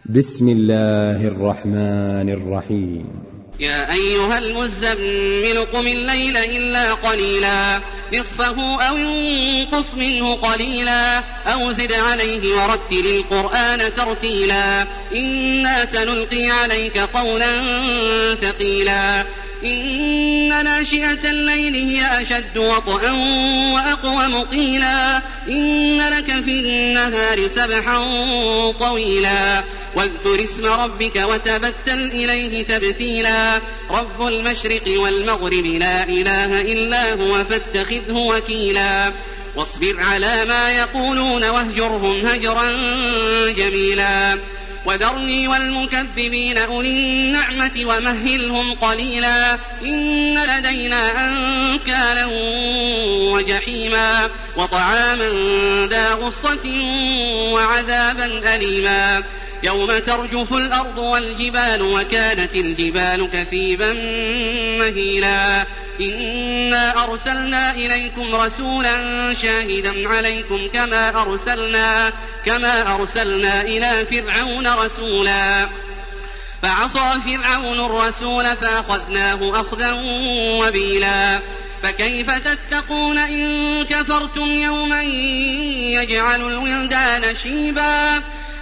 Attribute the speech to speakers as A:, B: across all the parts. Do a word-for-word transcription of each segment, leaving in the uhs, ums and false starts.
A: بسم الله الرحمن الرحيم.
B: يا أيها المزمل قم الليل إلا قليلا نصفه أو انقص منه قليلا أو زد عليه ورتل القرآن ترتيلا إنا سنلقي عليك قولا ثقيلا إن ناشئة الليل هي أشد وطئا وأقوم قيلا إن لك في النهار سبحا طويلا واذكر اسم ربك وتبتل إليه تبتيلا رب المشرق والمغرب لا إله إلا هو فاتخذه وكيلا واصبر على ما يقولون واهجرهم هجرا جميلا وذرني والمكذبين أولي النعمة ومهلهم قليلا إن لدينا أنكالا وجحيما وطعاما ذا غصة وعذابا أليما يوم ترجف الأرض والجبال وكانت الجبال كثيبا مهيلا إنا أرسلنا إليكم رسولا شاهدا عليكم كما أرسلنا, كما أرسلنا إلى فرعون رسولا فعصى فرعون الرسول فأخذناه أخذا وبيلا فكيف تتقون إن كفرتم يوما يجعل الولدان شيبا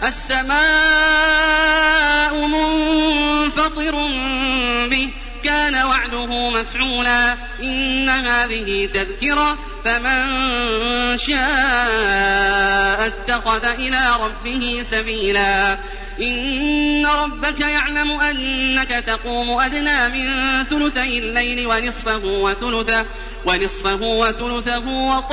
B: السماء منفطر به كان وعده مفعولا إن هذه تذكرة فمن شاء اتخذ إلى ربه سبيلا إن ربك يعلم أنك تقوم أدنى من ثلثي الليل ونصفه وثلثه ونصفه وثلثه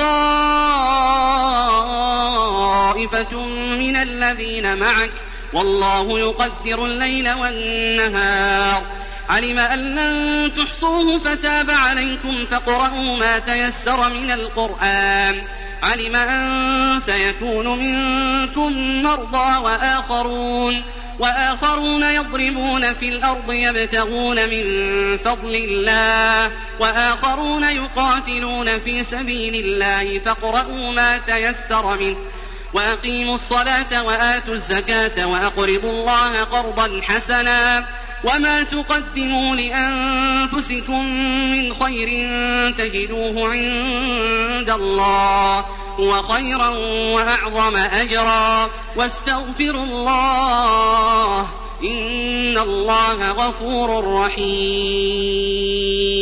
B: وطائفة من الذين معك والله يقدر الليل والنهار علم أن لن تحصوه فتاب عليكم فاقرؤوا ما تيسر من القرآن علم أن سيكون منكم مرضى وآخرون وآخرون يضربون في الأرض يبتغون من فضل الله وآخرون يقاتلون في سبيل الله فاقرؤوا ما تيسر منه وأقيموا الصلاة وآتوا الزكاة وأقرضوا الله قرضا حسنا وما تقدموا لأنفسكم من خير تجدوه عند الله هو خيرا وأعظم أجرا واستغفروا الله إن الله غفور رحيم.